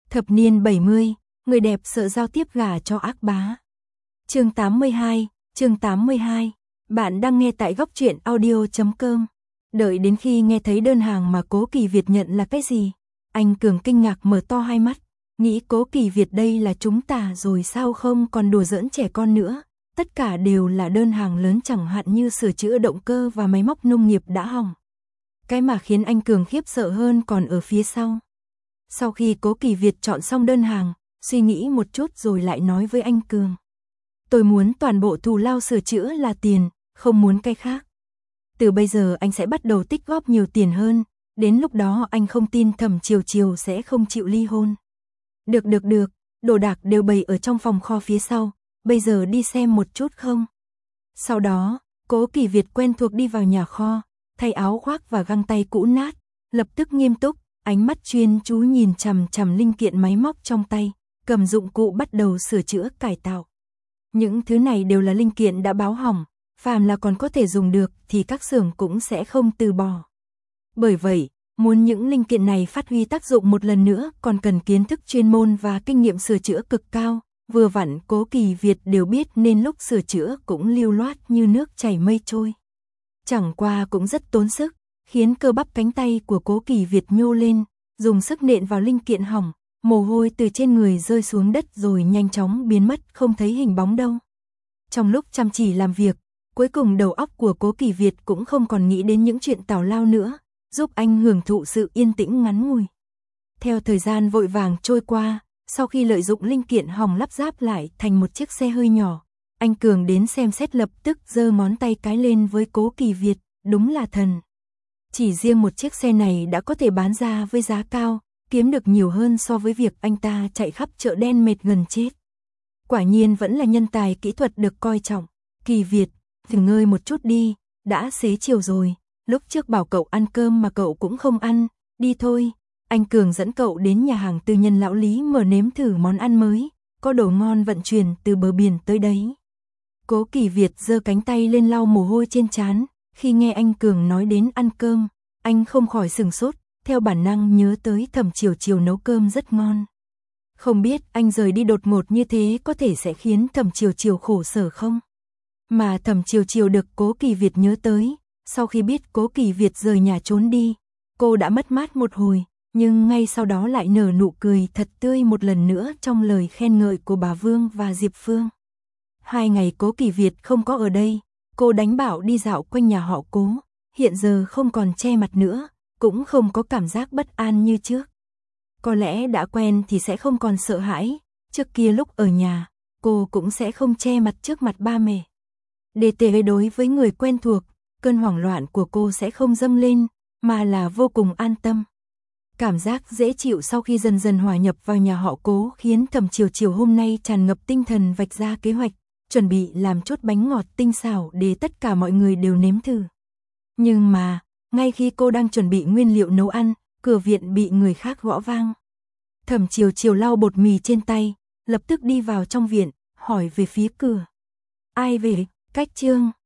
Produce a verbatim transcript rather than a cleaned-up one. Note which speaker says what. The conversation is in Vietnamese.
Speaker 1: Thập niên bảy mươi, người đẹp sợ giao tiếp gả cho ác bá. Chương tám mươi hai, chương tám mươi hai. Bạn đang nghe tại góc truyện audio chấm com. Đợi đến khi nghe thấy đơn hàng mà Cố Kỳ Việt nhận là cái gì, anh Cường kinh ngạc mở to hai mắt, nghĩ Cố Kỳ Việt đây là chúng ta rồi sao, không còn đùa giỡn trẻ con nữa, tất cả đều là đơn hàng lớn, chẳng hạn như sửa chữa động cơ và máy móc nông nghiệp đã hỏng. Cái mà khiến anh Cường khiếp sợ hơn còn ở phía sau. Sau khi Cố Kỳ Việt chọn xong đơn hàng, suy nghĩ một chút rồi lại nói với anh Cường. Tôi muốn toàn bộ thù lao sửa chữa là tiền, không muốn cái khác. Từ bây giờ anh sẽ bắt đầu tích góp nhiều tiền hơn, đến lúc đó anh không tin Thẩm Chiều Chiều sẽ không chịu ly hôn. Được được được, đồ đạc đều bày ở trong phòng kho phía sau, bây giờ đi xem một chút không? Sau đó, Cố Kỳ Việt quen thuộc đi vào nhà kho, thay áo khoác và găng tay cũ nát, lập tức nghiêm túc, ánh mắt chuyên chú nhìn chằm chằm linh kiện máy móc trong tay, cầm dụng cụ bắt đầu sửa chữa cải tạo. Những thứ này đều là linh kiện đã báo hỏng, phàm là còn có thể dùng được thì các xưởng cũng sẽ không từ bỏ. Bởi vậy, muốn những linh kiện này phát huy tác dụng một lần nữa còn cần kiến thức chuyên môn và kinh nghiệm sửa chữa cực cao, vừa vặn Cố Kỳ Việt đều biết nên lúc sửa chữa cũng lưu loát như nước chảy mây trôi. Chẳng qua cũng rất tốn sức, khiến cơ bắp cánh tay của Cố Kỳ Việt nhô lên, dùng sức nện vào linh kiện hỏng, mồ hôi từ trên người rơi xuống đất rồi nhanh chóng biến mất không thấy hình bóng đâu. Trong lúc chăm chỉ làm việc, cuối cùng đầu óc của Cố Kỳ Việt cũng không còn nghĩ đến những chuyện tào lao nữa, giúp anh hưởng thụ sự yên tĩnh ngắn ngủi. Theo thời gian vội vàng trôi qua, sau khi lợi dụng linh kiện hỏng lắp ráp lại thành một chiếc xe hơi nhỏ, anh Cường đến xem xét lập tức giơ ngón tay cái lên với Cố Kỳ Việt, đúng là thần. Chỉ riêng một chiếc xe này đã có thể bán ra với giá cao, kiếm được nhiều hơn so với việc anh ta chạy khắp chợ đen mệt gần chết. Quả nhiên vẫn là nhân tài kỹ thuật được coi trọng. Kỳ Việt, thử ngơi một chút đi, đã xế chiều rồi, lúc trước bảo cậu ăn cơm mà cậu cũng không ăn, đi thôi. Anh Cường dẫn cậu đến nhà hàng tư nhân lão Lý mở nếm thử món ăn mới, có đồ ngon vận chuyển từ bờ biển tới đấy. Cố Kỳ Việt giơ cánh tay lên lau mồ hôi trên trán, khi nghe anh Cường nói đến ăn cơm, anh không khỏi sửng sốt, theo bản năng nhớ tới Thẩm Chiều Chiều nấu cơm rất ngon. Không biết anh rời đi đột ngột như thế có thể sẽ khiến Thẩm Chiều Chiều khổ sở không? Mà Thẩm Chiều Chiều được Cố Kỳ Việt nhớ tới, sau khi biết Cố Kỳ Việt rời nhà trốn đi, cô đã mất mát một hồi, nhưng ngay sau đó lại nở nụ cười thật tươi một lần nữa trong lời khen ngợi của bà Vương và Diệp Phương. Hai ngày Cố Kỳ Việt không có ở đây, cô đánh bảo đi dạo quanh nhà họ Cố, hiện giờ không còn che mặt nữa, cũng không có cảm giác bất an như trước. Có lẽ đã quen thì sẽ không còn sợ hãi, trước kia lúc ở nhà, cô cũng sẽ không che mặt trước mặt ba mẹ. Để tề đối với người quen thuộc, cơn hoảng loạn của cô sẽ không dâng lên, mà là vô cùng an tâm. Cảm giác dễ chịu sau khi dần dần hòa nhập vào nhà họ Cố khiến Thẩm Chiều Chiều hôm nay tràn ngập tinh thần vạch ra kế hoạch, chuẩn bị làm chút bánh ngọt tinh xảo để tất cả mọi người đều nếm thử. Nhưng mà, ngay khi cô đang chuẩn bị nguyên liệu nấu ăn, cửa viện bị người khác gõ vang. Thẩm Chiều Chiều lau bột mì trên tay, lập tức đi vào trong viện, hỏi về phía cửa. Ai về? Cách Trương,